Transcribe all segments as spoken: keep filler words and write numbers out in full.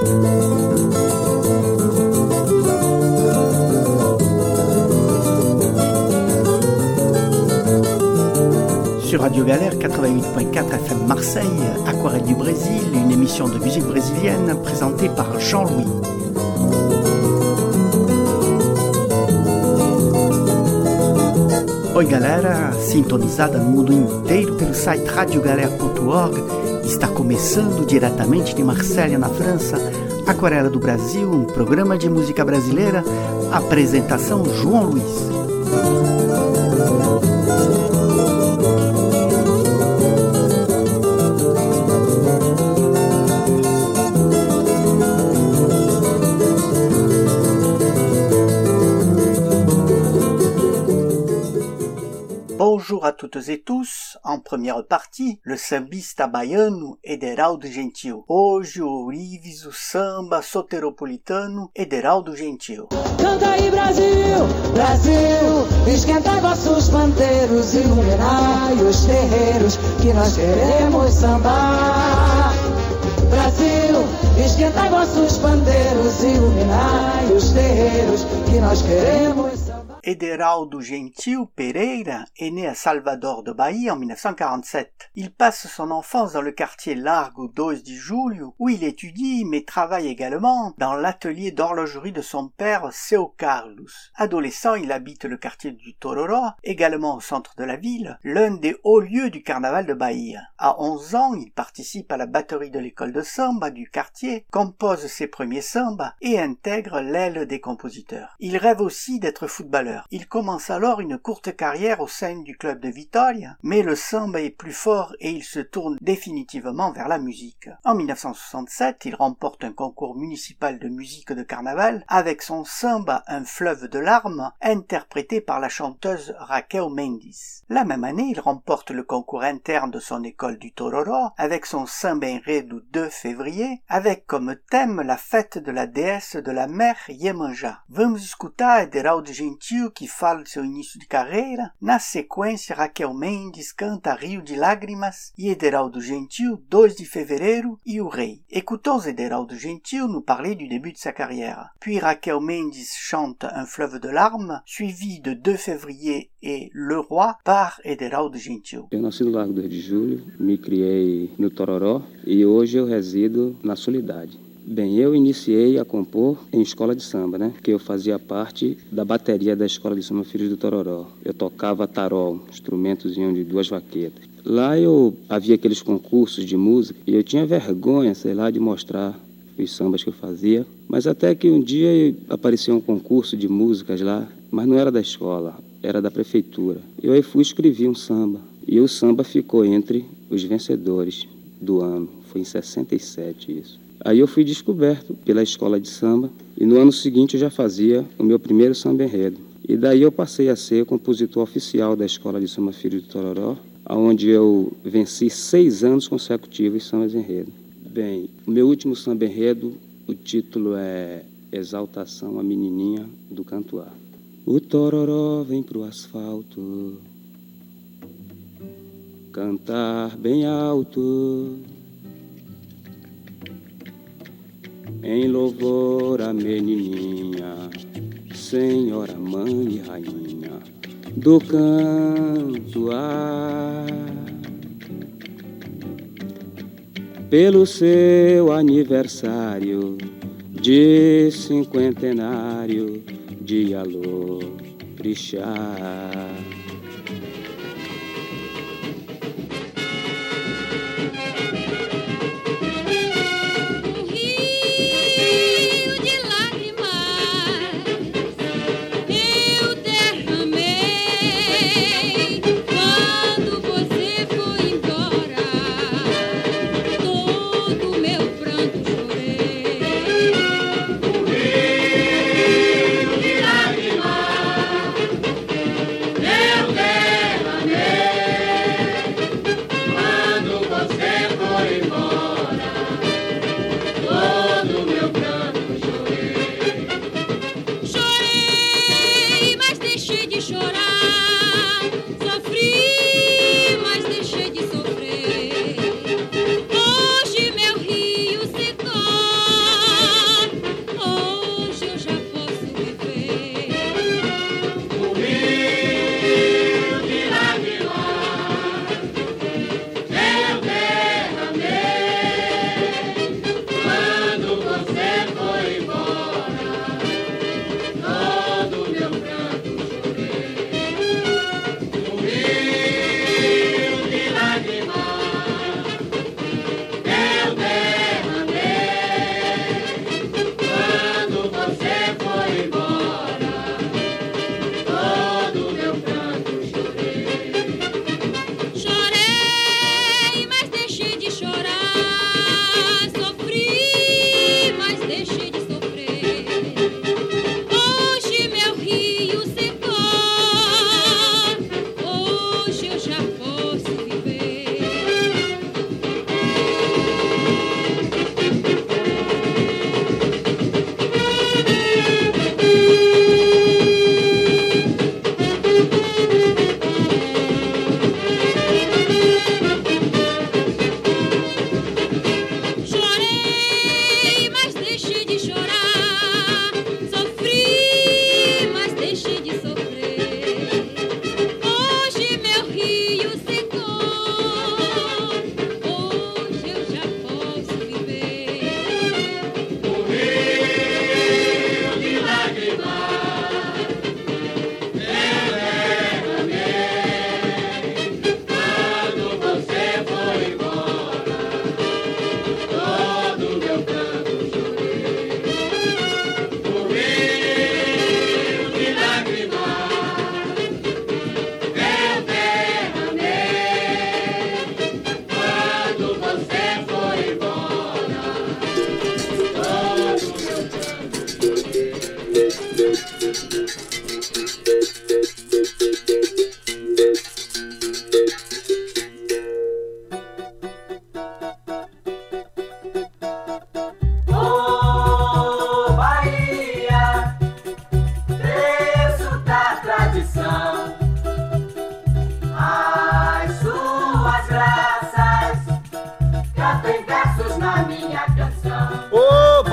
Sur Radio Galère quatre-vingt-huit point quatre F M Marseille, Aquarelle du Brésil, une émission de musique brésilienne présentée par Jean-Louis. Oi galera, sintonizada no mundo inteiro pelo site radio galère ponto org, está começando diretamente de Marselha, na França, Aquarela do Brasil, um programa de música brasileira, apresentação João Luiz. Bonjour à toutes et tous, en première partie, le sambista baiano Ederaldo Gentil. Hoje ourives o samba soteropolitano Ederaldo Gentil. Canta aí Brasil, Brasil, esquenta vossos pandeiros, iluminai os terreiros, que nós queremos sambar. Brasil, esquenta vossos pandeiros, iluminai os terreiros, que nós queremos sambar. Ederaldo Gentil Pereira est né à Salvador de Bahia en dix-neuf cent quarante-sept. Il passe son enfance dans le quartier Largo dois de Julho, où il étudie mais travaille également dans l'atelier d'horlogerie de son père, Seu Carlos. Adolescent, il habite le quartier du Tororó, également au centre de la ville, l'un des hauts lieux du carnaval de Bahia. À onze ans, il participe à la batterie de l'école de samba du quartier, compose ses premiers sambas et intègre l'aile des compositeurs. Il rêve aussi d'être footballeur. Il commence alors une courte carrière au sein du club de Vitória, mais le samba est plus fort et il se tourne définitivement vers la musique. En dix-neuf cent soixante-sept, il remporte un concours municipal de musique de carnaval avec son samba Un fleuve de larmes, interprété par la chanteuse Raquel Mendes. La même année, il remporte le concours interne de son école du Tororó avec son samba enredo deux février, avec comme thème la fête de la déesse de la mer Iemanjá. Vamos escutar Ederaldo Gentil que fala de seu início de carreira. Na sequência, Raquel Mendes canta Rio de Lágrimas e Ederaldo Gentil, dois de fevereiro e O Rei. Écoutons Ederaldo Gentil nous parler du début de sa carrière. Puis Raquel Mendes chante Un fleuve de larmes, suivi de deux février et Le Roi par Ederaldo Gentil. Eu nasci no Largo dois de Julho, me criei no Tororó e hoje eu resido na Soledade. Bem, eu iniciei a compor em escola de samba, né? Que eu fazia parte da bateria da escola de samba Filhos do Tororó. Eu tocava tarol, instrumentozinho de duas vaquetas. Lá eu havia aqueles concursos de música e eu tinha vergonha, sei lá, de mostrar os sambas que eu fazia. Mas até que um dia apareceu um concurso de músicas lá, mas não era da escola, era da prefeitura. Eu aí fui e escrevi um samba. E o samba ficou entre os vencedores do ano. Foi em sessenta e sete isso. Aí eu fui descoberto pela escola de samba e no ano seguinte eu já fazia o meu primeiro samba enredo. E daí eu passei a ser compositor oficial da escola de samba Filhos do Tororó, onde eu venci seis anos consecutivos sambas enredo. Bem, o meu último samba enredo, o título é Exaltação à Menininha do Cantuá. O Tororó vem pro asfalto cantar bem alto em louvor à menininha, senhora, mãe e rainha do Cantuá. Pelo seu aniversário de cinquentenário de Alô Prixá. Yeah!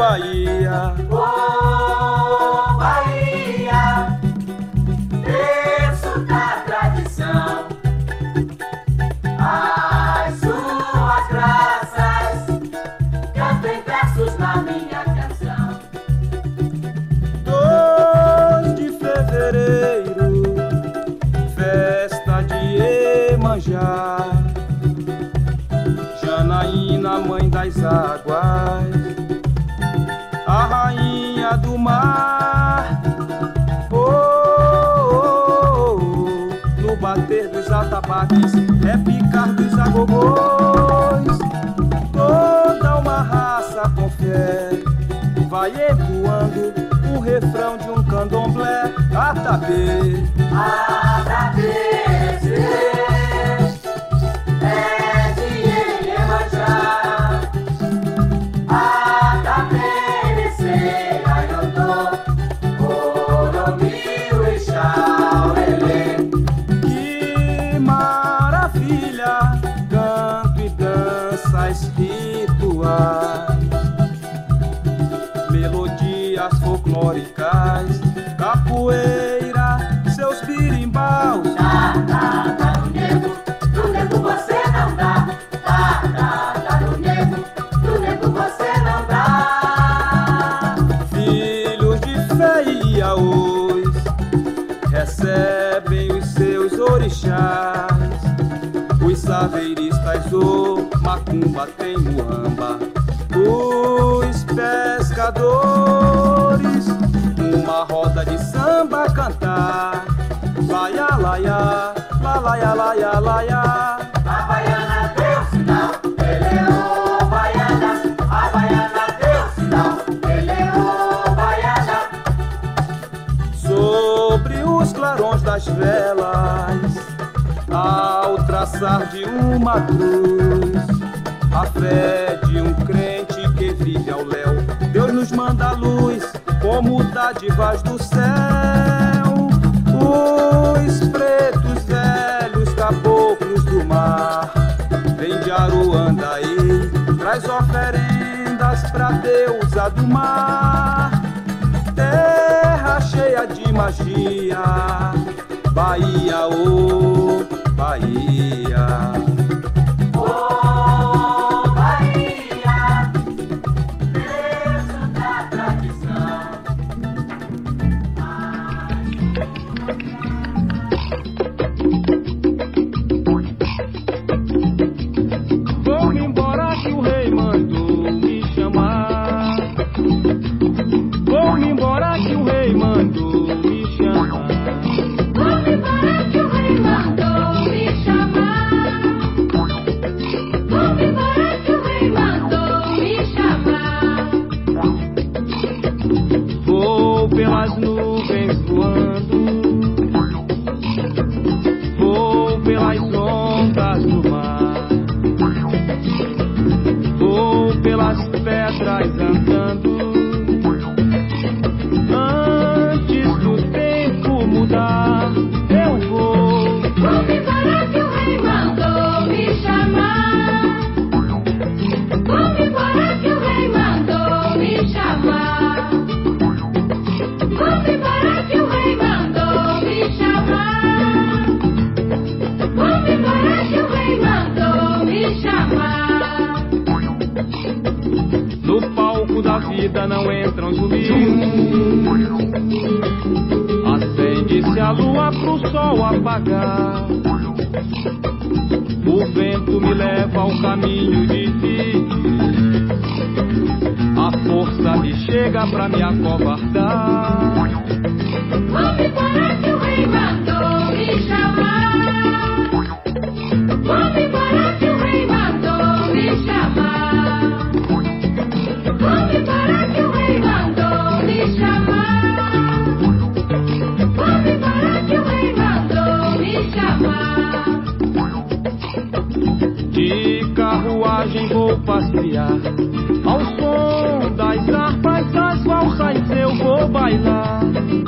Bahia. Oh, Bahia, berço da tradição. As suas graças cantem versos na minha canção. dois de fevereiro, festa de Iemanjá. Janaína, mãe das águas, a rainha do mar. Oh, oh, oh, no bater dos atabaques, é picar dos agogôs. Toda uma raça com fé vai ecoando o refrão de um candomblé. Atabê, Atabê, é de Iemanjá. Atabê, Ayotô, Oromil e Xauelê. que maravilha, canto e danças rituais, melodias folclóricas, capoeira, seus birimbaus. Dá, dá, dá no nego, no nego você não dá. Dá, dá, dá no nego, no nego você não dá. Filhos de fé e Iaôs recebem os seus orixás. Os saveiristas, o macumba tem muamba. Os pescadores, uma roda de samba cantar. Laia, laia, la laia, laia, laia. A baiana deu sinal, eleô, baiana. A baiana deu sinal, eleô, baiana. Sobre os clarões das velas, ao traçar de uma cruz, a fé de um crente que vive ao léu. Deus nos manda a luz como dádivas do céu. Os pretos velhos caboclos do mar vem de Aruandaí, traz oferendas pra deusa do mar. Terra cheia de magia, Bahia, oh Bahia. Oh, Bahia, berço da tradição. Vou embora que o rei mandou me chamar. Vou embora que o rei mandou me chamar. Vou embora que o rei mandou me chamar. Vou embora que o rei mandou me chamar. Vou pelas nuvens voando, vou pelas ondas do mar, vou pelas pedras andando. Antes do tempo mudar, eu vou. Vou embora que o rei mandou me chamar. Vou embora que o rei mandou me chamar. Vou embora que o rei mandou me chamar. Vou embora que o rei mandou me chamar. No palco da vida não entram zumbis. Acende-se a lua pro sol apagar. O vento me leva ao caminho difícil. A força me chega pra me acovardar. Vou embora que o rei mandou me chamar. Vou embora que o rei mandou me chamar. Vou embora que o rei mandou me chamar. Vou embora que o rei mandou me chamar. De carruagem vou passear, ao som das harpas, das valsas eu vou bailar.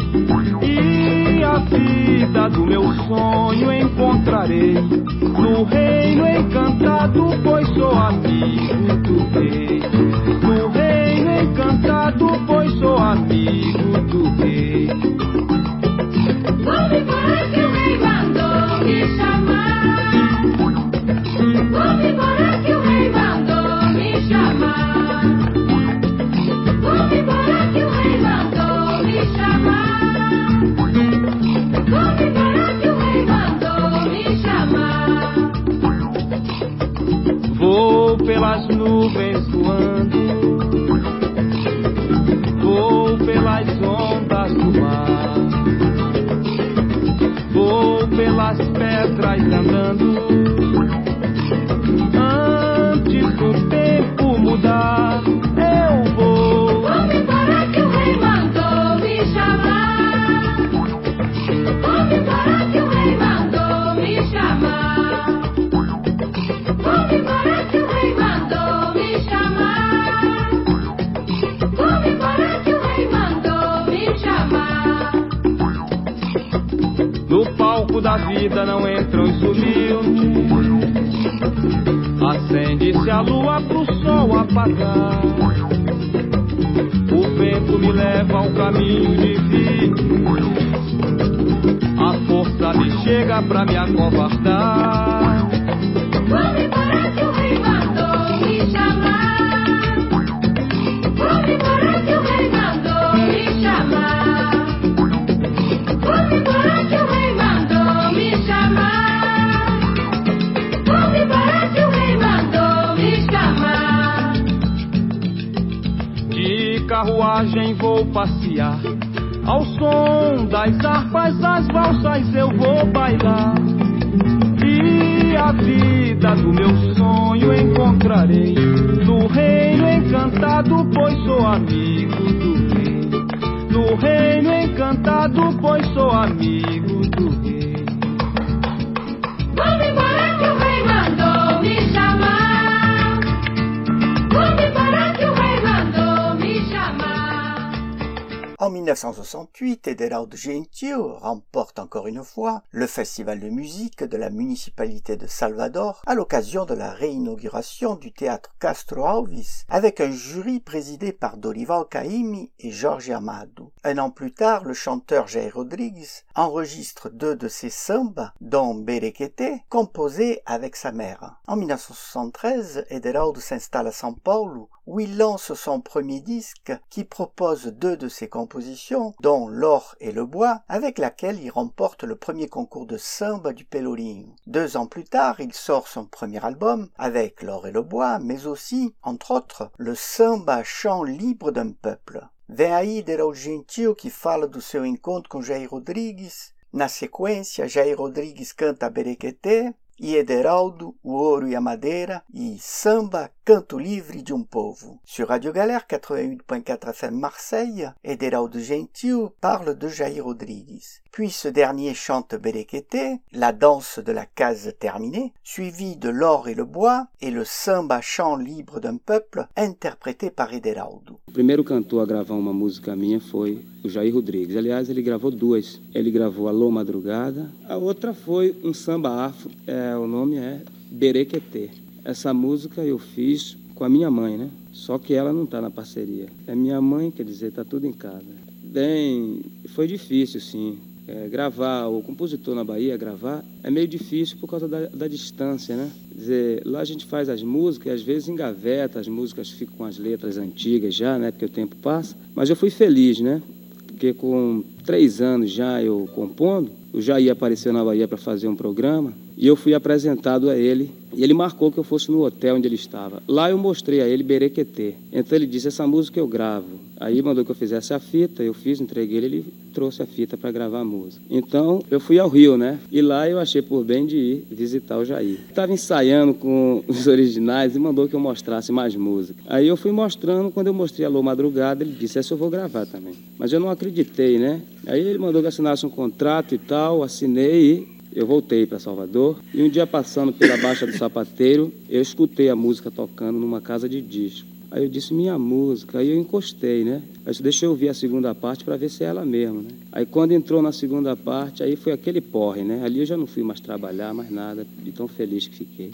E a vida do meu sonho encontrarei no reino encantado, pois sou amigo do rei. No reino encantado. pedras andando. Antes do tempo mudar, eu vou. Vou embora que o rei mandou me chamar. Vou embora que o rei mandou me chamar. Vou embora que o rei mandou me chamar. Vou embora que o rei mandou me chamar. No palco da vida não entram os humildes. Acende-se a lua pro sol apagar. O vento me leva ao caminho divino. A força me chega pra me acovardar. Vou embora que o rei mandou me chamar. Vou embora que o rei mandou me chamar. Vou embora que o rei mandou me chamar. Vou embora que o rei mandou me chamar. De carruagem vou passear. Ao som das harpas, das valsas eu vou bailar. E a vida do meu sonho encontrarei no reino encantado, pois sou amigo do rei. No reino encantado, pois sou amigo do rei. Vou embora que o rei mandou me chamar. Vou embora que o rei mandou me chamar. En mille neuf cent soixante-huit, Ederaldo Gentil remporte encore une fois le festival de musique de la municipalité de Salvador à l'occasion de la réinauguration du théâtre Castro Alves avec un jury présidé par Dorival Caymmi et Jorge Amado. Un an plus tard, le chanteur Jair Rodrigues enregistre deux de ses sambas, dont Berequete, composés avec sa mère. En mille neuf cent soixante-treize, Ederaldo s'installe à São Paulo où il lance son premier disque qui propose deux de ses compositions, dont L'or et le bois, avec laquelle il remporte le premier concours de samba du Pelourinho. Deux ans plus tard, il sort son premier album avec L'or et le bois, mais aussi, entre autres, le samba chant libre d'un peuple. Vem aí Ederaldo Gentil, que fala do seu encontro com Jair Rodrigues. Na sequência, Jair Rodrigues canta Berequete, e Ederaldo, o ouro e a madeira, e Samba, canto livre de um povo. Sur Radio Galère quatre-vingt-huit point quatre F M Marseille, Ederaldo Gentil parle de Jair Rodrigues. Puis ce dernier chante Berequete, la danse de la case terminée, suivi de L'or et le bois et le samba chant libre d'un peuple interprété par Ederaldo. O primeiro cantor a gravar uma música minha foi o Jair Rodrigues. Aliás, ele gravou duas. Ele gravou Alô Madrugada, a outra foi um samba afro, é, o nome é Berequete. Essa música eu fiz com a minha mãe, né? Só que ela não está na parceria. É minha mãe, quer dizer, está tudo em casa. Bem, foi difícil, sim. É, gravar, o compositor na Bahia, gravar, é meio difícil por causa da, da distância, né? Quer dizer, lá a gente faz as músicas e às vezes engaveta, as músicas ficam com as letras antigas já, né? Porque o tempo passa. Mas eu fui feliz, né? Porque com três anos já eu compondo, o Jair apareceu na Bahia para fazer um programa e eu fui apresentado a ele e ele marcou que eu fosse no hotel onde ele estava. Lá eu mostrei a ele Berequete. Então ele disse, essa música eu gravo. Aí mandou que eu fizesse a fita, eu fiz, entreguei ele, ele trouxe a fita para gravar a música. Então eu fui ao Rio, né? E lá eu achei por bem de ir visitar o Jair. Estava ensaiando com os originais e mandou que eu mostrasse mais música. Aí eu fui mostrando, quando eu mostrei Alô Madrugada, ele disse, essa eu vou gravar também. Mas eu não acreditei, né? Aí ele mandou que assinasse um contrato e tal, assinei e eu voltei para Salvador. E um dia passando pela Baixa do Sapateiro, eu escutei a música tocando numa casa de disco. Aí eu disse, minha música, aí eu encostei, né? Aí eu disse, deixa eu ouvir a segunda parte para ver se é ela mesma, né? Aí quando entrou na segunda parte, aí foi aquele porre, né? Ali eu já não fui mais trabalhar, mais nada, de tão feliz que fiquei.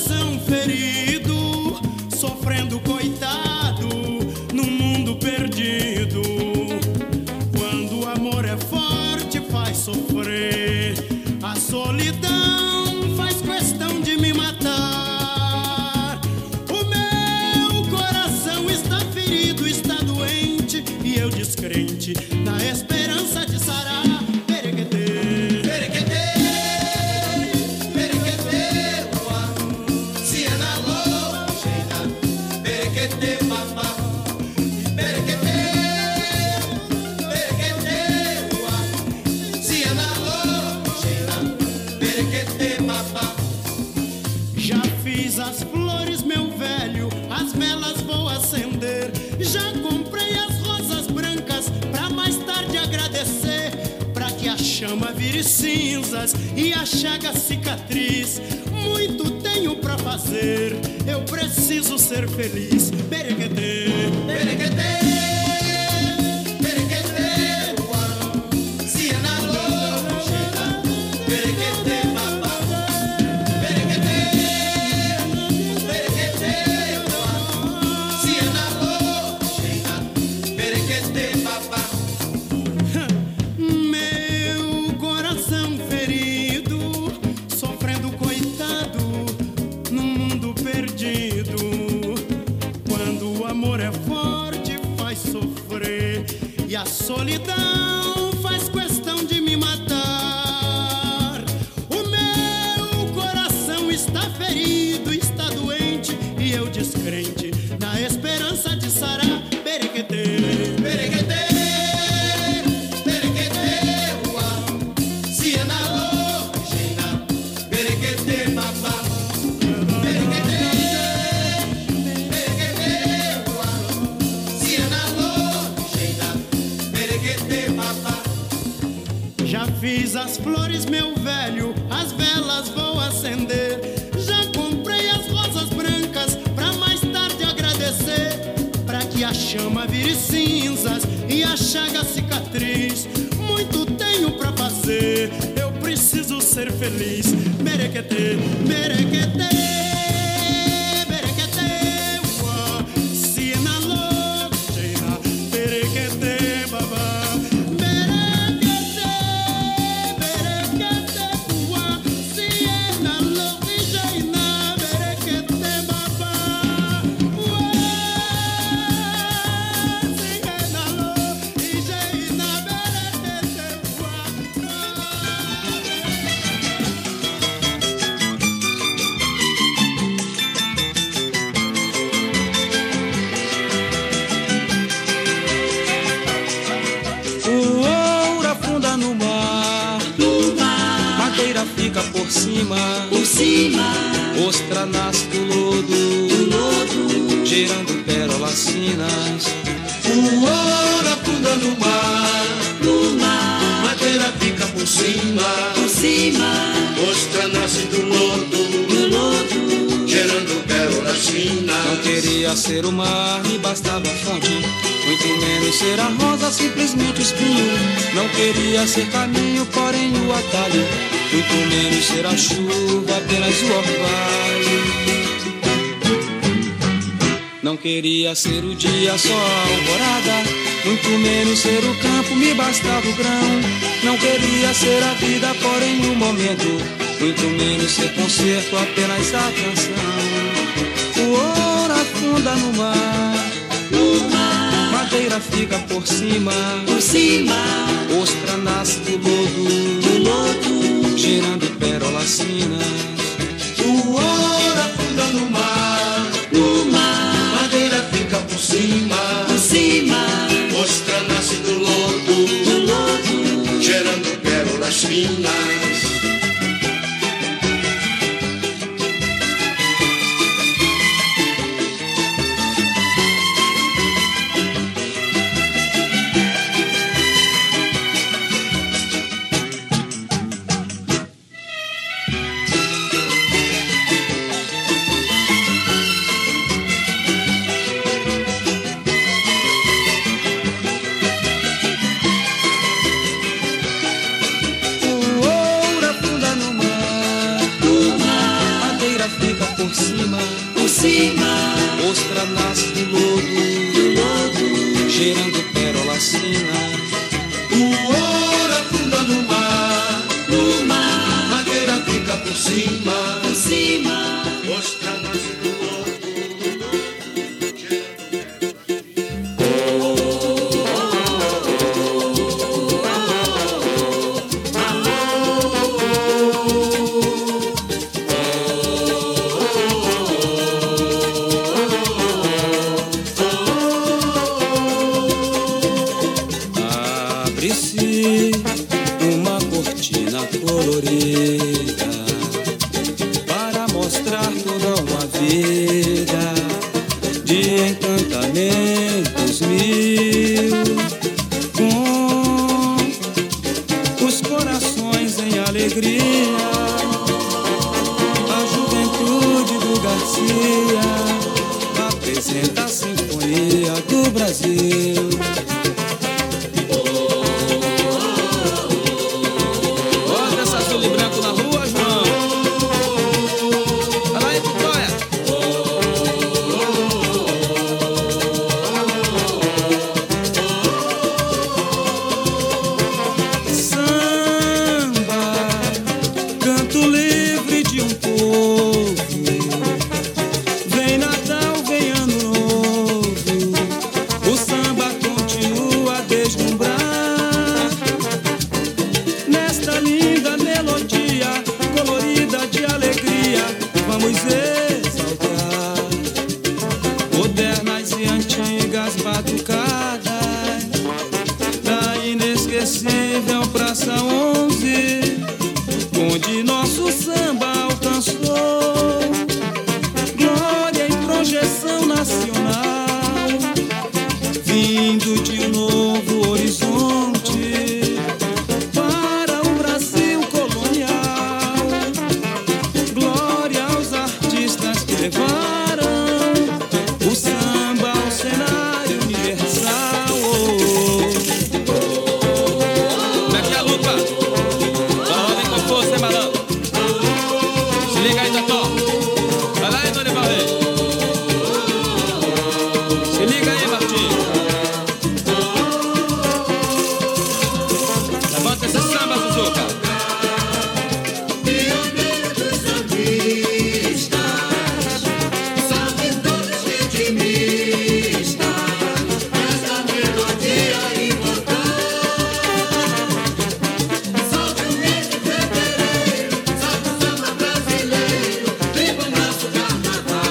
Coitado, no mundo perdido. vire cinzas e a chaga cicatriz. Muito tenho pra fazer, eu preciso ser feliz. Berequetê, berequetê. Solidão faz questão de me matar. O meu coração está ferido, está doente e eu descrente na esperança de sarar. Berequetê, berequetê, berequetê, uau. Se é na lojina, berequetê, babá. Berequetê, berequetê, uau. Se é na lojina, já fiz as flores, meu velho, as velas vou acender. Já comprei as rosas brancas pra mais tarde agradecer. Pra que a chama vire cinzas e a chaga cicatriz. Muito tenho pra fazer, eu preciso ser feliz. Merequetê, merequetê. Por cima, por cima, ostra nasce do lodo, do lodo, gerando pérolas finas. O ouro afunda no mar, no mar, madeira fica por cima, por cima, ostra nasce do lodo, do lodo, gerando pérolas finas. Não queria ser o mar, me bastava a fonte, muito menos ser a rosa, simplesmente espinho. Não queria ser caminho, porém o atalho. Muito menos ser a chuva, apenas o orvalho. Não queria ser o dia, só a alvorada. Muito menos ser o campo, me bastava o grão. Não queria ser a vida, porém o momento. Muito menos ser concerto, apenas a canção. O ouro afunda no mar, no mar. Madeira fica por cima, por cima. Ostra nasce do lodo, do lodo, gerando pérolas finas. O ouro afunda no mar, no mar. Madeira fica por cima, por cima. Ostra nasce do lodo, do lodo, gerando pérolas finas. Ostra nasce do lodo, do lodo, gerando pérolas finas. O ouro afunda no mar, no mar. Madeira fica por cima, por cima. Ostra nasce do lodo, do lodo, gerando colorida para mostrar toda uma vida de encantamentos mil, com os corações alegria, a juventude do Garcia apresenta a Sinfonia do Brasil. Gosta dessa azul e branco na rua, João? Olha aí, Vitória. Samba, canto livre de um povo. Vem Natal, vem Ano Novo, o samba continua a deslumbrar. Nesta linda melodia, colorida de alegria, vamos exaltar modernas e antigas batucadas da inesquecível Praça onze, onde nosso samba alcançou glória e projeção nacional, vindo de um novo horizonte para o Brasil colonial. Glória aos artistas que levaram o samba ao cenário universal. Como é que é a lupa? Bora, vem com força, hein, malandro? Se liga aí, Totó. Vai lá, hein, Dorival Rei. Se liga aí, Martinho. Levanta esse samba, Zuzuca. Pioneiro dos sambistas, salve todos ritmistas, essa melodia imortal. Salve o mês de fevereiro, salve o samba brasileiro, viva o nosso carnaval.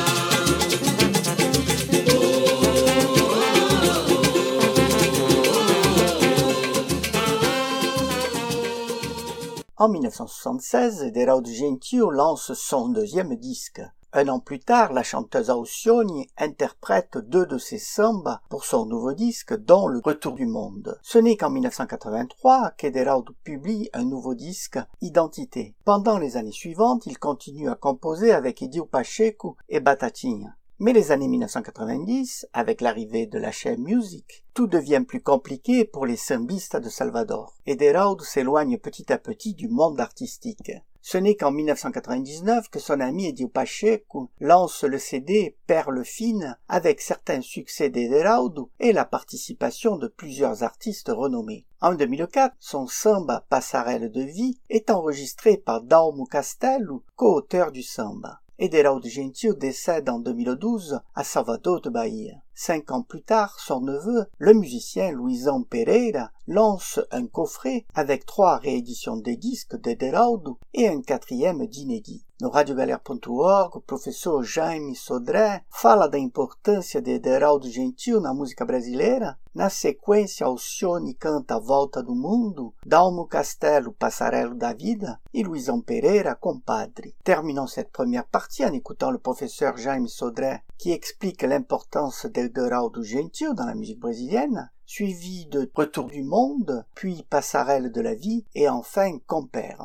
En mille neuf cent soixante-seize, Ederaldo Gentio lance son deuxième disque. Un an plus tard, la chanteuse Alcione interprète deux de ses sambas pour son nouveau disque, dont Le Retour du Monde. Ce n'est qu'en mille neuf cent quatre-vingt-trois qu'Ederaldo publie un nouveau disque, Identité. Pendant les années suivantes, il continue à composer avec Edio Pacheco et Batatinha. Mais les années mille neuf cent quatre-vingt-dix, avec l'arrivée de la chaîne Music, tout devient plus compliqué pour les sambistas de Salvador. Ederaldo s'éloigne petit à petit du monde artistique. Ce n'est qu'en mille neuf cent quatre-vingt-dix-neuf que son ami Edio Pacheco lance le C D Perles fines avec certains succès d'Ederaldo et la participation de plusieurs artistes renommés. En deux mille quatre, son samba Passarelle de vie est enregistré par Dalmo Castelo, co-auteur du samba. Ederaldo Gentio décède en deux mille douze à Salvador de Bahia. Cinq ans plus tard, son neveu, le musicien Luizão Pereira, lance un coffret avec trois rééditions des disques d'Ederaldo et un quatrième d'inédit. No radiogalera ponto org, o professor Jaime Sodré fala da importância de Ederaldo Gentio na música brasileira. Na sequência, Alcione canta A Volta do Mundo, Dalmo Castelo, Passarello da Vida et Luizão Pereira, Compadre. Terminons cette première partie en écoutant le professeur Jaime Sodré qui explique l'importance d'Ederaldo Gentio dans la musique brésilienne, suivi de Retour du Monde, puis Passarelle de la Vie et enfin Compère.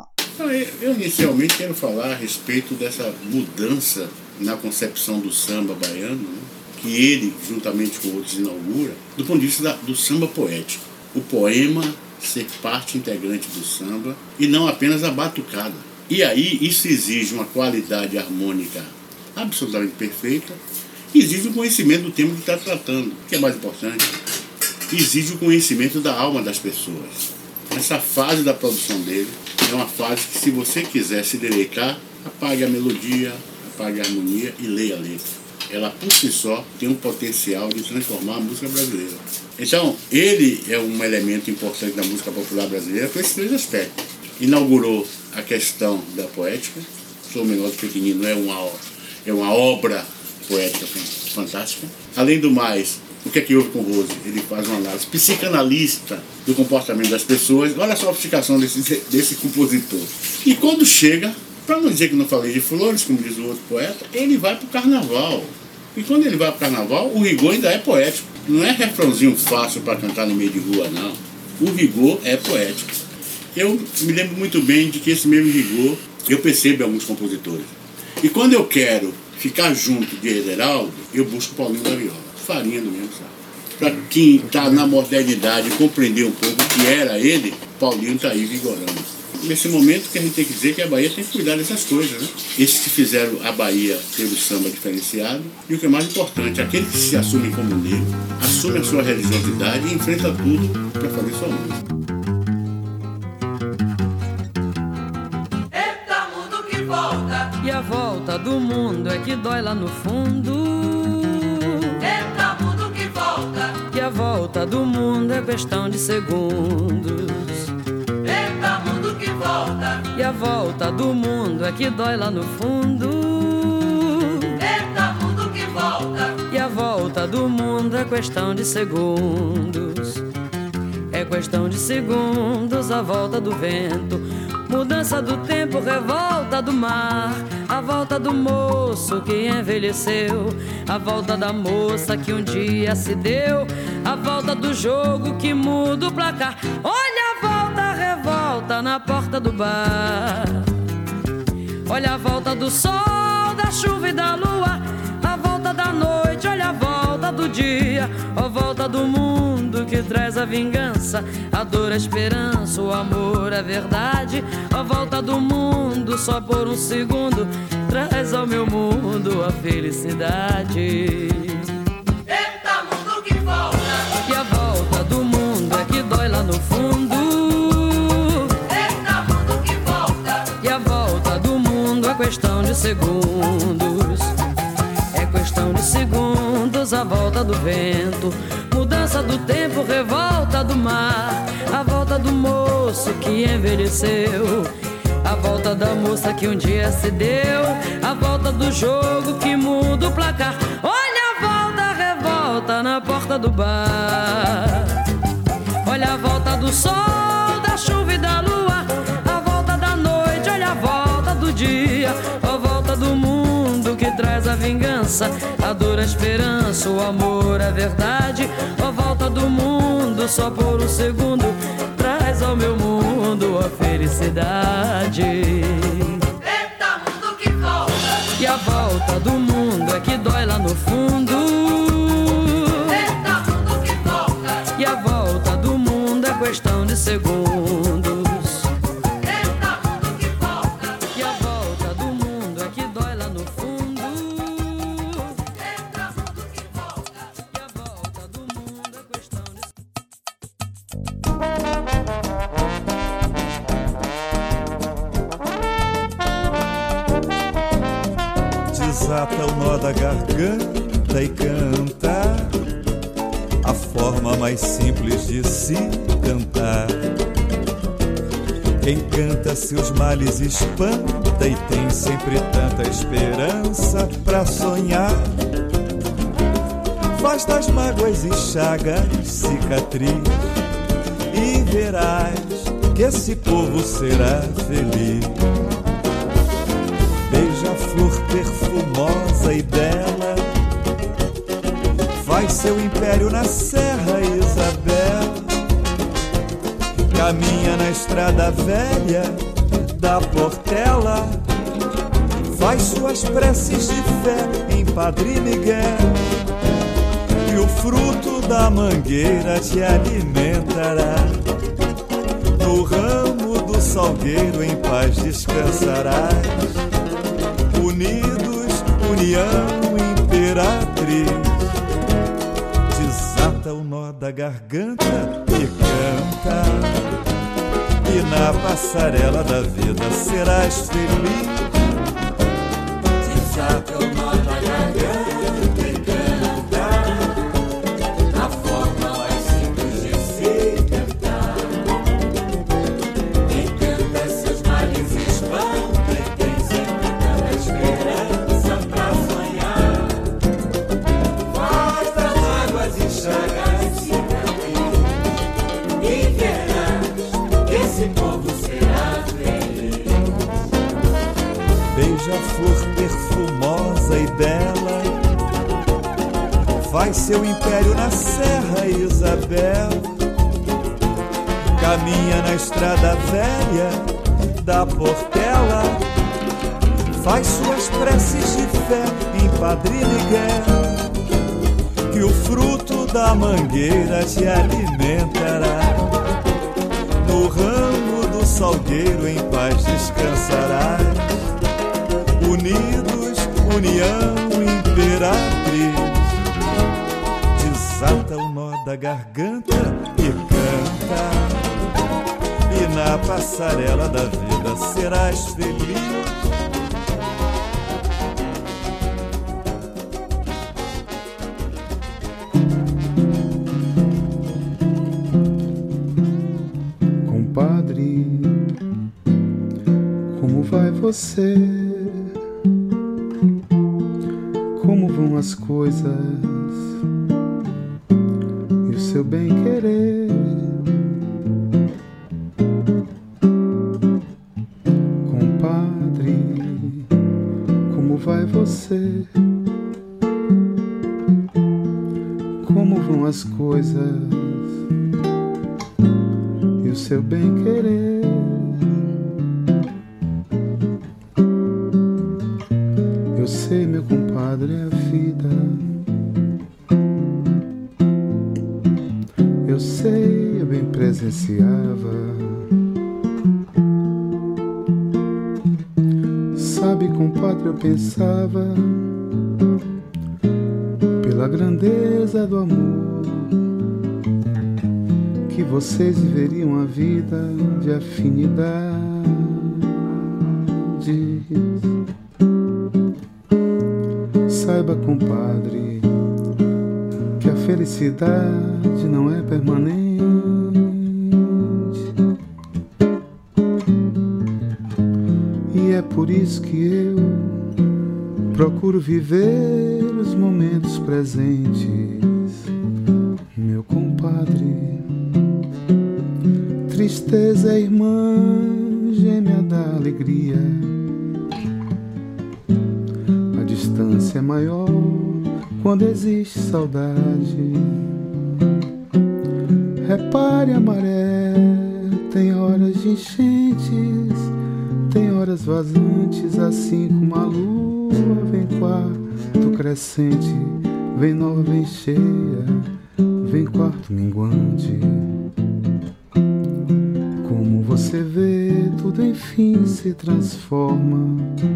Eu inicialmente quero falar a respeito dessa mudança na concepção do samba baiano, né, que ele, juntamente com outros, inaugura, do ponto de vista da, do samba poético. O poema ser parte integrante do samba e não apenas a batucada. E aí isso exige uma qualidade harmônica absolutamente perfeita, exige o conhecimento do tema que está tratando, que é mais importante, exige o conhecimento da alma das pessoas. Essa fase da produção dele é uma fase que, se você quiser se dedicar, apague a melodia, apague a harmonia e leia a letra. Ela, por si só, tem um potencial de transformar a música brasileira. Então, ele é um elemento importante da música popular brasileira por esses três aspectos. Inaugurou a questão da poética. Sou Menor do Pequenino é uma, é uma obra poética fantástica. Além do mais, o que é que houve com Rose? Ele faz uma análise psicanalista do comportamento das pessoas. Olha só a sofisticação desse, desse compositor. E quando chega, para não dizer que não falei de flores, como diz o outro poeta, ele vai para o carnaval. E quando ele vai para o carnaval, o rigor ainda é poético. Não é refrãozinho fácil para cantar no meio de rua, não. O rigor é poético. Eu me lembro muito bem de que esse mesmo rigor eu percebo em alguns compositores. E quando eu quero ficar junto de Ederaldo, eu busco Paulinho da Viola. Farinha do mesmo, sabe? Para quem está na modernidade compreender um pouco o que era ele, Paulinho está aí vigorando. Nesse momento que a gente tem que dizer que a Bahia tem que cuidar dessas coisas, né? Esses que fizeram a Bahia ter o samba diferenciado, e o que é mais importante, aquele que se assume como negro, assume a sua religiosidade e enfrenta tudo para fazer sua música. Eita, mundo que volta. E a volta do mundo é que dói lá no fundo. Eita, mundo que volta. E a volta do mundo é questão de segundos. Eita, mundo que volta. E a volta do mundo é que dói lá no fundo. Eita, mundo que volta. E a volta do mundo é questão de segundos. É questão de segundos a volta do vento. Mudança do tempo, revolta do mar. A volta do moço que envelheceu. A volta da moça que um dia se deu. A volta do jogo que muda o placar. Olha a volta, a revolta na porta do bar. Olha a volta do sol, da chuva e da lua. A volta da noite, olha a volta do dia. A volta do mundo que traz a vingança, a dor, a esperança, o amor, a verdade. A volta do mundo só por um segundo traz ao meu mundo a felicidade. Eita, mundo que volta. E a volta do mundo é que dói lá no fundo. Eita, mundo que volta. E a volta do mundo é questão de segundos. É questão de segundos a volta do vento. Mudança do tempo, revolta do mar. A volta do moço que envelheceu. A volta da moça que um dia se deu. A volta do jogo que muda o placar. Olha a volta, a revolta na porta do bar. Olha a volta do sol, da chuva e da lua. A volta da noite, olha a volta do dia. A volta do mundo que traz a vingança, a dor, a esperança, o amor, a verdade. A volta do mundo só por um segundo traz ao meu mundo a felicidade. Eita, mundo que volta. E a volta do mundo é que dói lá no fundo. Eita, mundo que volta. E a volta do mundo é questão de segundos. Eita, mundo que volta. E a volta do mundo é que dói lá no fundo. Eita, mundo que volta. E a volta do mundo é questão de Desata o nó da garganta e canta a forma mais simples de se cantar. Quem canta seus males espanta e tem sempre tanta esperança pra sonhar. Faz das mágoas e chagas cicatriz e verás que esse povo será feliz. Beija-flor perfumosa e bela, faz seu império na Serra Isabel. Caminha na estrada velha da Portela, faz suas preces de fé em Padre Miguel. E o fruto da mangueira te alimentará. No ramo do salgueiro em paz descansarás. Unidos, união imperatriz. Desata o nó da garganta e canta. E na passarela da vida serás feliz. Desata o nó da garganta e canta a forma mais simples de se cantar. Quem canta seus males espanta e tem sempre tanta esperança pra sonhar. Faz das águas e chagas cicatriz e verás que esse povo será feliz. Beija-flor perfumosa e bela, faz seu império na Serra Isabel. caminha na estrada velha da Portela, faz suas preces de fé em Padre Miguel, que o fruto da mangueira te alimentará. No ramo do salgueiro em paz descansarás. Unidos, união imperatriz, desata o nó da garganta e canta, e na passarela da vida serás feliz. Compadre, como vai você? Como vão as coisas e o seu bem-querer? Compadre, como vai você? Como vão as coisas e o seu bem-querer? Eu sei, meu compadre, é a vida. Eu sei, eu bem presenciava. Sabe, compadre, eu pensava pela grandeza do amor que vocês viveriam a vida de afinidades. Saiba, compadre, que a felicidade não é permanente. E é por isso que eu procuro viver os momentos presentes, meu compadre. Tristeza é irmã gêmea da alegria. A distância é maior quando existe saudade. Repare a maré, tem horas de enchentes, tem horas vazantes, assim como a lua vem quarto crescente, vem nova, vem cheia, vem quarto minguante. Como você vê, tudo enfim se transforma.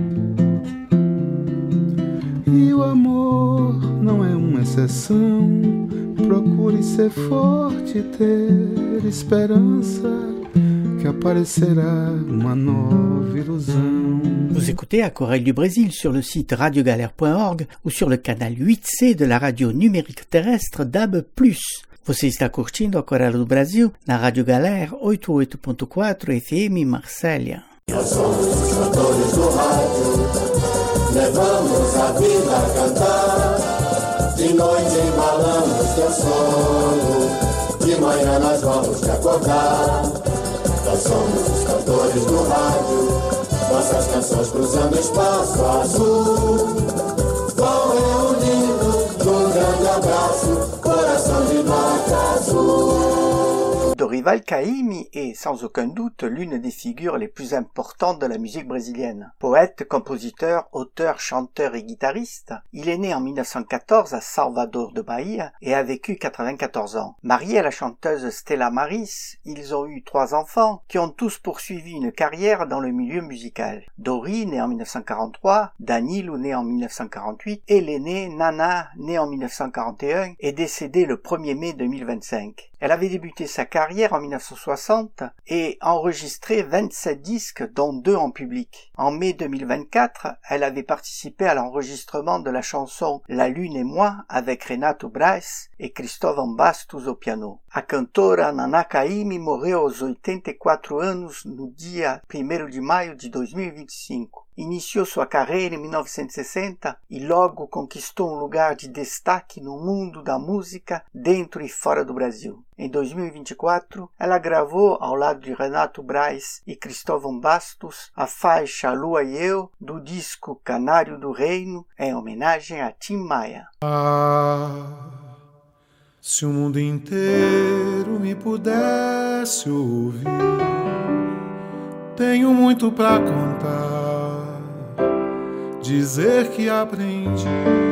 E o amor não é uma exceção. Procure ser forte e ter esperança, que aparecerá uma nova ilusão. Vous écoutez Aquarelle du Brésil sur le site radio galère point org ou sur le canal huit C de la radio numérique terrestre D A B plus. Você está curtindo Aquarelle do Brasil na Rádio Galera oitenta e oito ponto quatro F M Marsella. Nós somos os cantores do rádio, levamos a vida a cantar. De noite embalamos teu sono, de manhã nós vamos te acordar. Nós somos os cantores do rádio, nossas canções cruzando espaço azul. Vão reunindo num grande abraço, coração de nota azul. Dorival Caymmi est sans aucun doute l'une des figures les plus importantes de la musique brésilienne. Poète, compositeur, auteur, chanteur et guitariste, il est né en mille neuf cent quatorze à Salvador de Bahia et a vécu quatre-vingt-quatorze ans. Marié à la chanteuse Stella Maris, ils ont eu trois enfants qui ont tous poursuivi une carrière dans le milieu musical. Dori, né en mille neuf cent quarante-trois, Danilo, né en mille neuf cent quarante-huit, et l'aînée Nana, née en mille neuf cent quarante et un, est décédée le premier mai deux mille vingt-cinq. Elle avait débuté sa carrière en mille neuf cent soixante et enregistré vingt-sept disques, dont deux en public. En mai deux mille vingt-quatre, elle avait participé à l'enregistrement de la chanson La Lune et moi avec Renato Braz et Cristóvão Bastos au piano. A cantora Nana Caymmi morreu aos oitenta e quatro anos no dia primeiro de maio de dois mil e vinte e cinco. Iniciou sua carreira em mil novecentos e sessenta e logo conquistou um lugar de destaque no mundo da música dentro e fora do Brasil. Em dois mil e vinte e quatro, ela gravou, ao lado de Renato Braz e Cristóvão Bastos, a faixa Lua e Eu, do disco Canário do Reino, em homenagem a Tim Maia. Ah, se o mundo inteiro me pudesse pudesse ouvir. Tenho muito pra contar, dizer que aprendi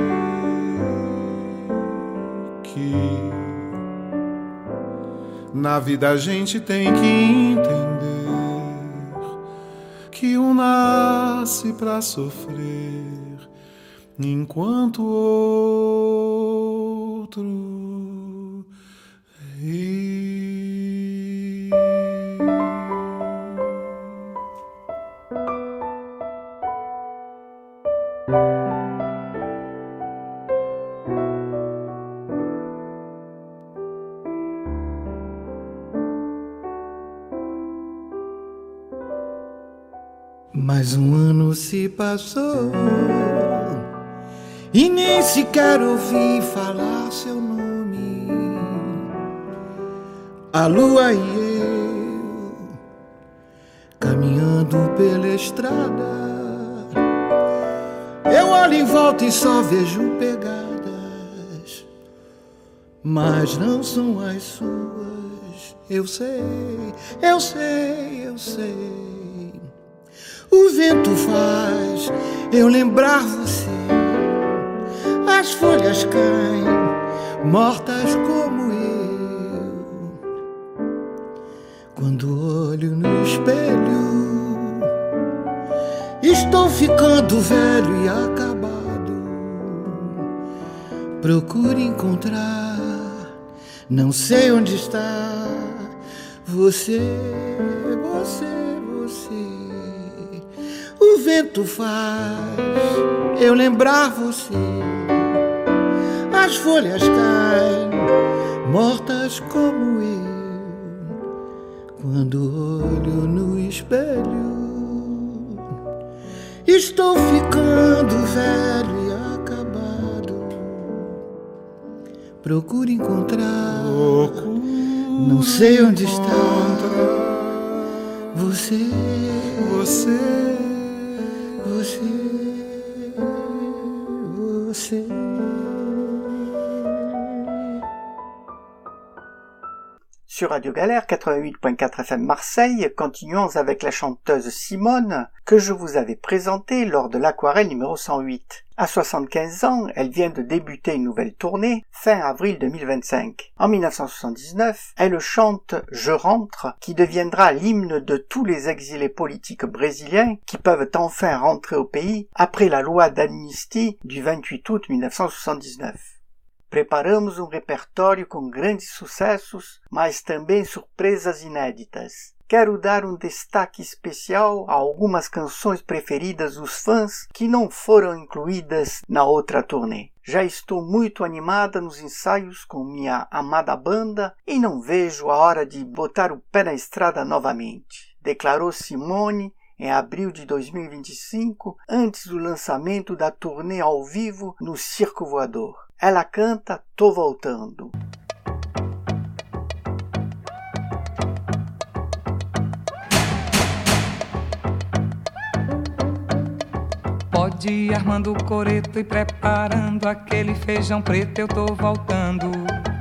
que na vida a gente tem que entender que um nasce pra sofrer, enquanto o outro ri. Mais um ano se passou e nem sequer ouvi falar seu nome. A lua e eu caminhando pela estrada, eu olho em volta e só vejo pegadas, mas não são as suas. Eu sei, eu sei, eu sei. O vento faz eu lembrar você. As folhas caem, mortas como eu. Quando olho no espelho, estou ficando velho e acabado. Procuro encontrar, não sei onde está você, você, você. O vento faz eu lembrar você. As folhas caem, mortas como eu. Quando olho no espelho, estou ficando velho e acabado. Procuro encontrar, não sei onde está você, você. Você, você. Sur Radio Galère quatre-vingt-huit point quatre F M Marseille, continuons avec la chanteuse Simone, que je vous avais présentée lors de l'Aquarelle numéro cent huit. À soixante-quinze ans, elle vient de débuter une nouvelle tournée, fin avril deux mille vingt-cinq. En mille neuf cent soixante-dix-neuf, elle chante « Je rentre », qui deviendra l'hymne de tous les exilés politiques brésiliens qui peuvent enfin rentrer au pays après la loi d'amnistie du vingt-huit août mille neuf cent soixante-dix-neuf. Preparamos um repertório com grandes sucessos, mas também surpresas inéditas. Quero dar um destaque especial a algumas canções preferidas dos fãs que não foram incluídas na outra turnê. Já estou muito animada nos ensaios com minha amada banda e não vejo a hora de botar o pé na estrada novamente, declarou Simone em abril de dois mil e vinte e cinco, antes do lançamento da turnê ao vivo no Circo Voador. Ela canta Tô Voltando. Pode ir armando o coreto e preparando aquele feijão preto, eu tô voltando.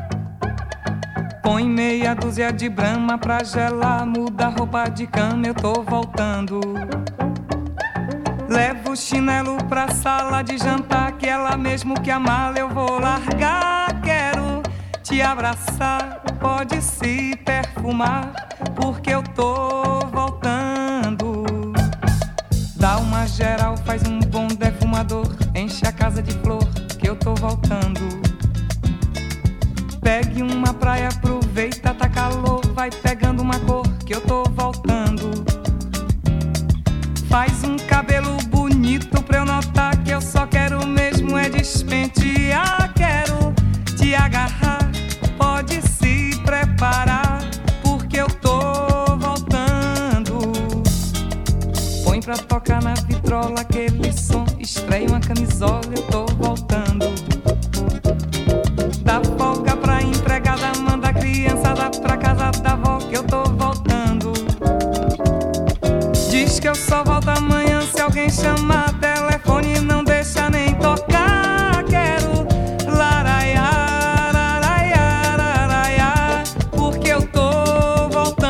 Põe meia dúzia de brama pra gelar, muda a roupa de cama, eu tô voltando. Levo o chinelo pra sala de jantar, que é lá mesmo que a mala eu vou largar. Quero te abraçar, pode se perfumar, porque eu tô voltando. Dá uma geral, faz um bom defumador, enche a casa de flor, que eu tô voltando. Pegue uma praia, aproveita, tá calor, vai pegando uma cor, que eu tô voltando. Faz um cabelo bonito pra eu notar que eu só quero mesmo é despentear. Quero te agarrar, pode se preparar, porque eu tô voltando. Põe pra tocar na vitrola aquele som, estreia uma camisola, eu tô voltando. Dá folga pra empregada, manda a criançada pra casa da avó, que eu tô voltando. Diz que eu só volto amanhã, se alguém chamar telefone não deixa nem tocar. Quero laraiá, laraiá, laraiá, porque eu tô voltando.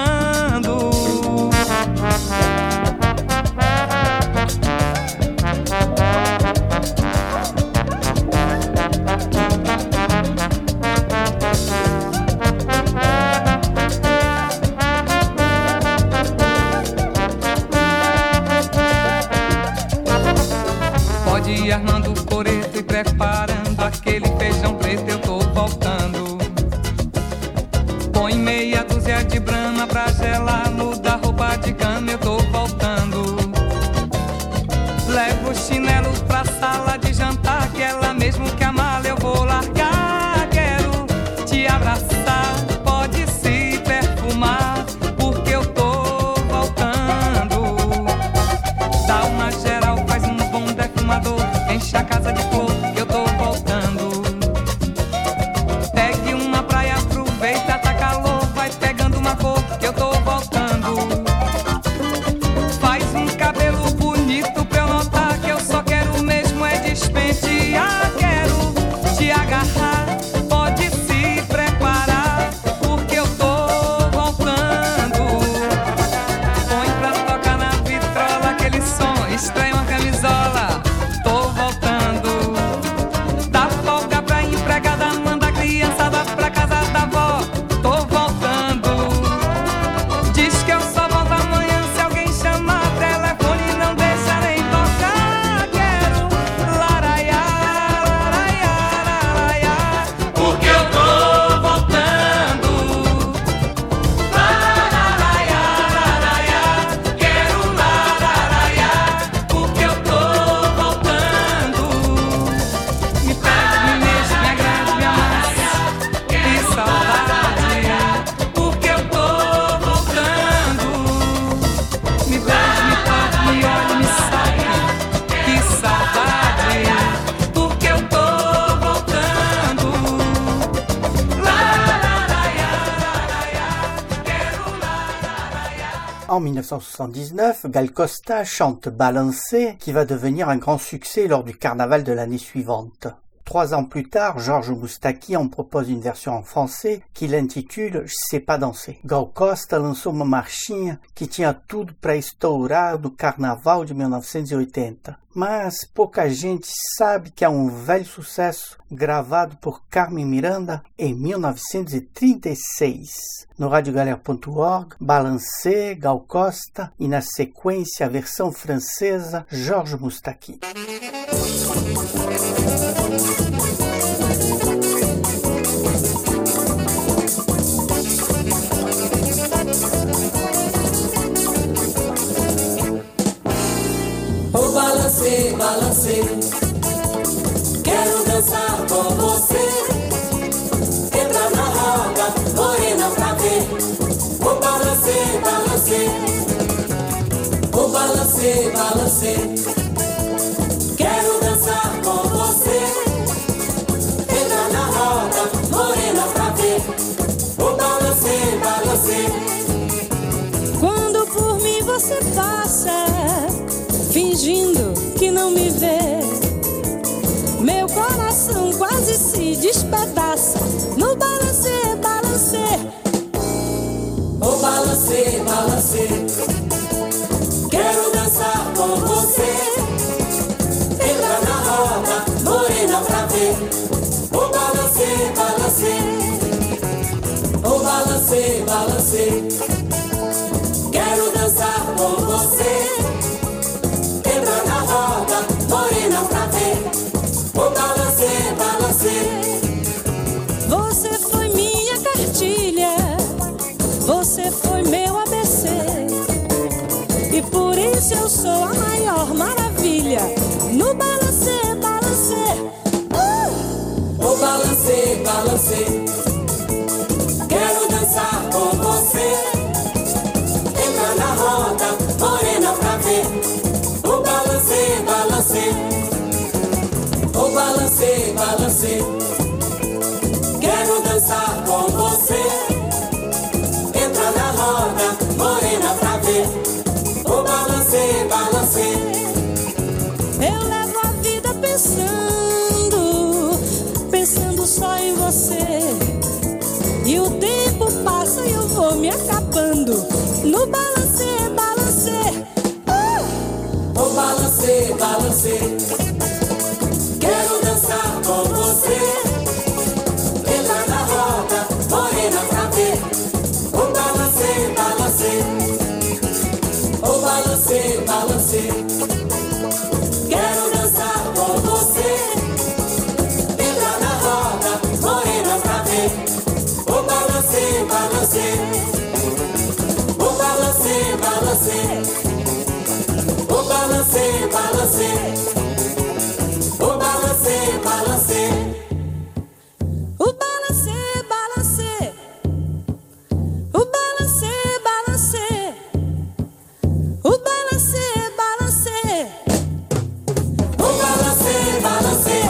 tarde, armando o coreto e preparando aquele feijão preto, eu tô voltando. Põe meia dúzia de brama pra gelar, muda roupa de cama, eu tô voltando. Levo o chinelo pra sala de jantar, aquela mesmo que a mala eu vou largar. Quero te abraçar, pode se perfumar, porque eu tô voltando. Dá uma geral, faz um bom defumador, enche a casa de flor, que eu tô voltando. Pegue uma praia, aproveita, tá calor, vai pegando uma cor, que eu tô voltando. Faz um cabelo bonito pra eu notar que eu só quero mesmo é despentear. Quero te agarrar, pode se preparar, porque eu tô voltando. Põe pra tocar na vitrola aquele som, estranho a camisola, tô voltando. Dá folga pra empregada, manda a criançada pra casa da avó, tô voltando. Diz que eu só volto amanhã se alguém chamar, telefone não deixa nem tocar. Quero laraiá, laraiá, laraiá, porque eu tô voltando. Laraiá, laraiá, quero laraiá, porque eu tô voltando. Me pede, me mexe, me agrade, me amassa, que saudade, porque eu tô voltando. Me beije, me toque, me olhe, me saque, que saudade, porque eu tô voltando. En mille neuf cent soixante-dix-neuf, Gal Costa chante Balancé, qui va devenir un grand succès lors du carnaval de l'année suivante. Trois ans plus tard, Georges Moustaki en propose une version en français qu'il intitule « Je sais pas danser ». Gal Costa lançou uma marchinha que tinha tudo para estourar do carnaval de mil novecentos e oitenta. Mas pouca gente sabe que é um velho sucesso gravado por Carmen Miranda em mil novecentos e trinta e seis. No radiogalera ponto org, Balancé, Gal Costa e na sequência a versão francesa Georges Moustaki. Oh, balancê, balancê, quero dançar com você. Entra na roda, morena pra ver. Oh, balancê, balancê, oh, balancê, balancê, quero dançar com você. Entra na roda, morena pra ver. Oh, balancê, balancê. Quando por mim você passa, fingindo que não me vê, meu coração quase se despedaça no balancê, balancê. Oh, balancê, balancê, quero dançar com você. Entra na roda, morena pra ver. Oh, balancê, balancê, oh, balancê, balancê, quero dançar com você. Entra na roda, morena pra ver. Oh, balancê, balancê. Você foi minha cartilha, você foi meu A B C, e por isso eu sou a maior maravilha no balancê, balancê. Uh! Oh, balancê, balancê, quero dançar com você. Entra na roda, morena pra ver. Oh, balancê, balancê, oh, balancê, balancê, quero dançar com você. Entra na roda, morena pra ver. Oh, balancê, balancê. Eu levo a vida pensando, pensando só em você, e o tempo passa e eu vou me acabando no balancê, balancê. Uh! Oh, balancê, balancê, quero dançar com você. Entra na roda, morena pra ver. Oh, balancê, balancê, oh, balancê, balancê, quero dançar com balancê, balancê. Oh, balancê, balancê. O balancê, balancê. O balancê, balancê. O balancê, balancê. Oh, balancê, balancê.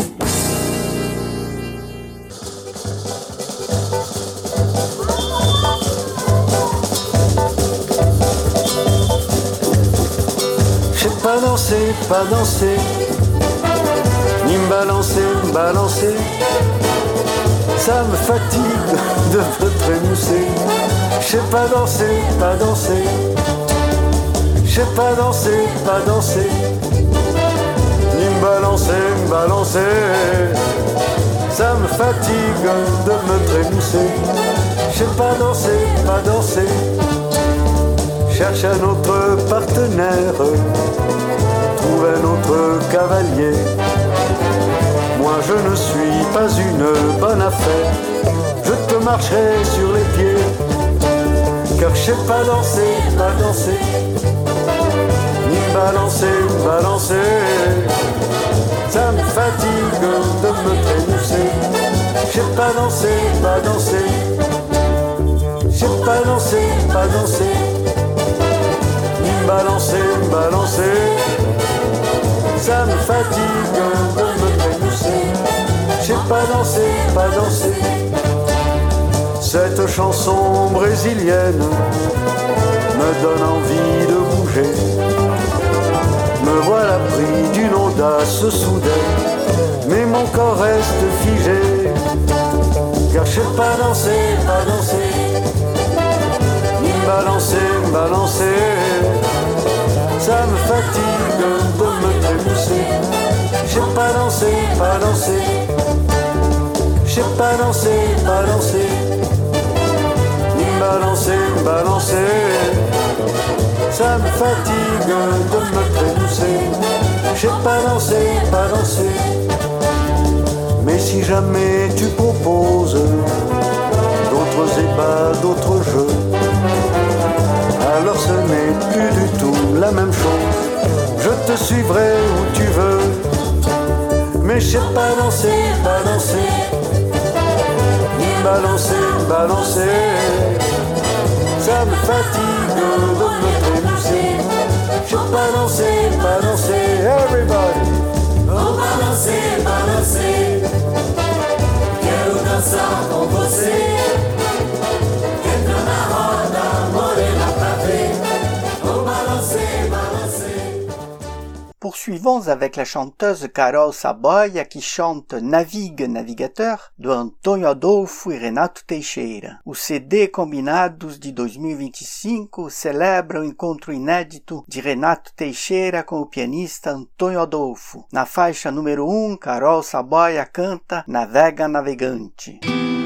Je sais pas danser, pas danser, ni me balancer, me balancer. Ça me fatigue de me trémousser. Je sais pas danser, pas danser. Je sais pas danser, pas danser, ni me balancer, me balancer. Ça me fatigue de me trémousser. Je sais pas danser, pas danser. Cherche un autre partenaire, trouve un autre cavalier. Moi je ne suis pas une bonne affaire, je te marcherai sur les pieds. Car je sais pas danser, pas danser, ni me balancer, me balancer. Ça me fatigue de me trémousser. Je sais pas danser, pas danser, je sais pas danser, pas danser. Balancer, balancer, ça me fatigue de me trémousser. Je sais pas danser, pas danser. Cette chanson brésilienne me donne envie de bouger. Me voilà pris d'une audace soudaine, mais mon corps reste figé. Car je sais pas danser, pas danser, ni me balancer, me balancer. Ça me fatigue de me trémousser. Je sais pas danser, pas danser. Je sais pas danser, pas danser. Ni me balancer, me balancer. Ça me fatigue de me trémousser. Je sais pas danser, pas danser. Mais si jamais tu proposes d'autres ébats, d'autres jeux, alors ce n'est plus du tout la même chose. Je te suivrai où tu veux. Mais je sais pas danser, pas danser, ni me balancer, me balancer. Ça me fatigue de me trémousser. Je sais pas danser, pas danser. Everybody! Oh, balancê, balancê. Quero dançar com você. Entra na roda, morena pra ver. Oh, balancê, balancê. Poursuivons avec la chanteuse Carol Saboia qui chante Navigue Navigateur do Antônio Adolfo e Renato Teixeira. O C D Combinados de dois mil e vinte e cinco celebra o encontro inédito de Renato Teixeira com o pianista Antônio Adolfo. Na faixa número um, Carol Saboia canta Navega Navegante.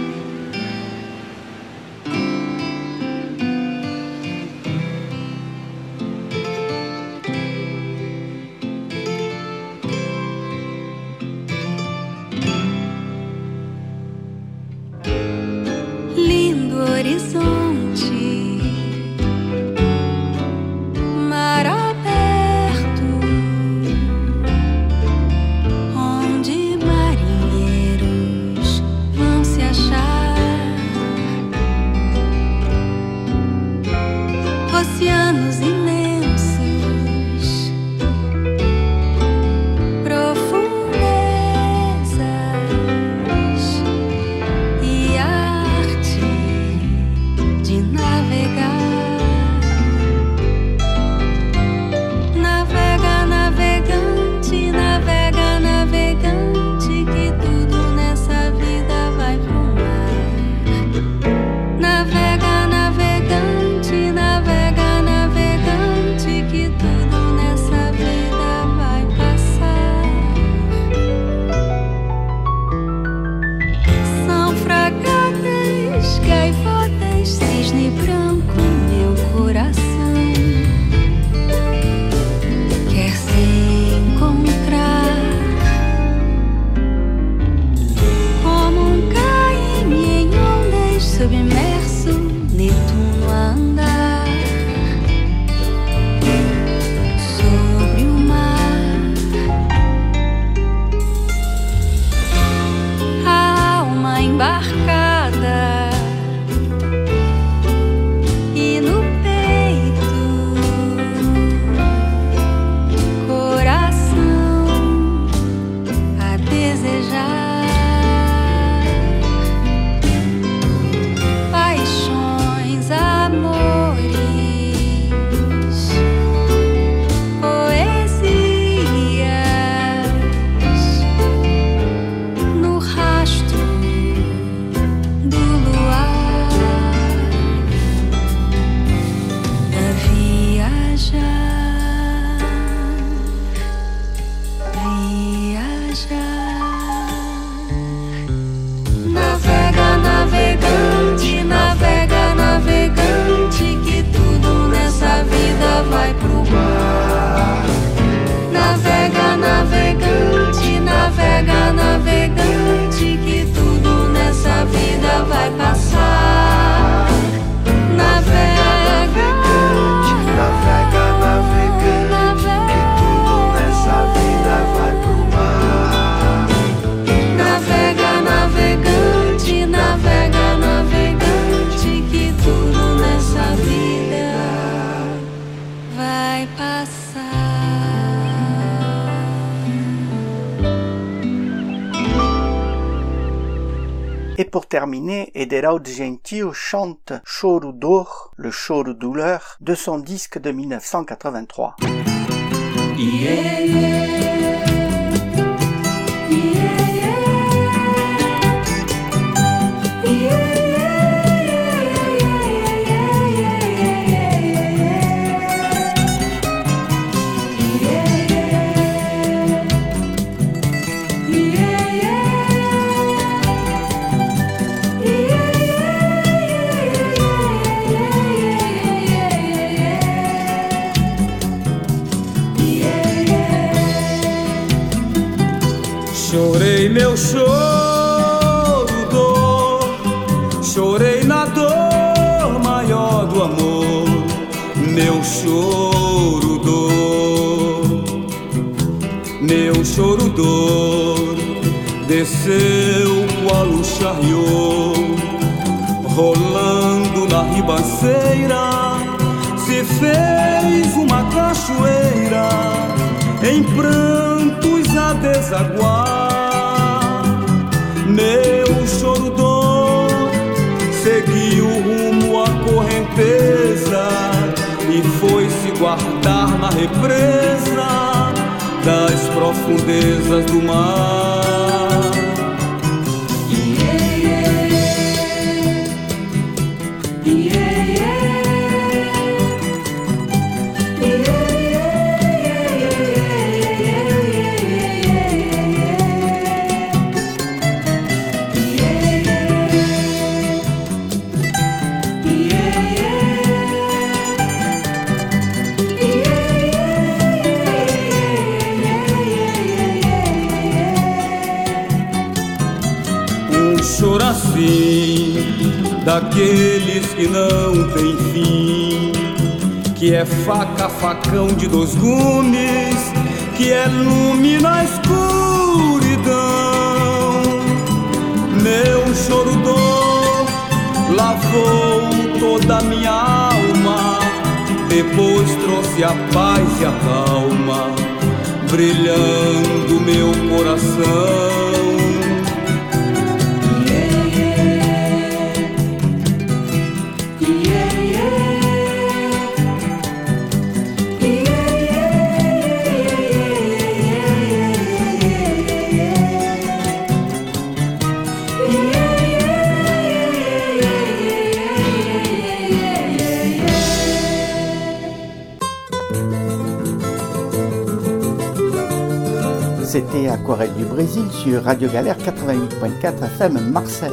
Horizonte, mar aberto, onde marinheiros vão se pour terminer, Ederaldo Gentil chante Choro d'or, le choro douleur, de son disque de mille neuf cent quatre-vingt-trois. Yeah, yeah. Chorei meu choro, dor, chorei na dor maior do amor, meu choro, dor, meu choro, dor, desceu qual o charriô, rolando na ribanceira, se fez uma cachoeira, em prantos a desaguar. Meu choro dor seguiu rumo à correnteza e foi se guardar na represa das profundezas do mar. Yeah, yeah. Yeah, yeah. Choro assim, daqueles que não tem fim, que é faca, facão de dois gumes, que é lume na escuridão. Meu choro dor lavou toda a minha alma, depois trouxe a paz e a calma, brilhando meu coração. C'était Aquarelle du Brésil sur Radio Galère quatre-vingt-huit point quatre F M Marseille.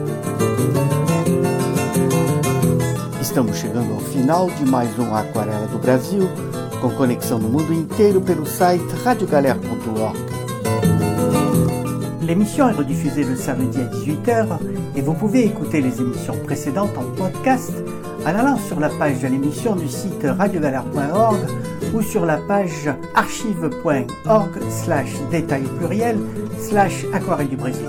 Estamos chegando ao final de mais um Aquarela do Brasil, com conexão no mundo inteiro pelo site radio galère ponto org. L'émission est rediffusée le samedi à dix-huit heures et vous pouvez écouter les émissions précédentes en podcast en allant sur la page de l'émission du site radio galère point org ou sur la page archive point org slash détail pluriel slash aquarelle du Brésil.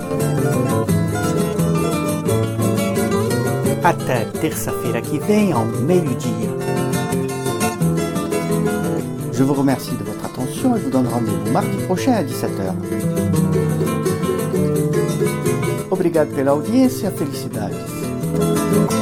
Até terça-feira que vem ao meio-dia. Je vous remercie de votre attention et vous donne rendez-vous mardi prochain à dix-sept heures. Obrigado pela audiência, felicidades.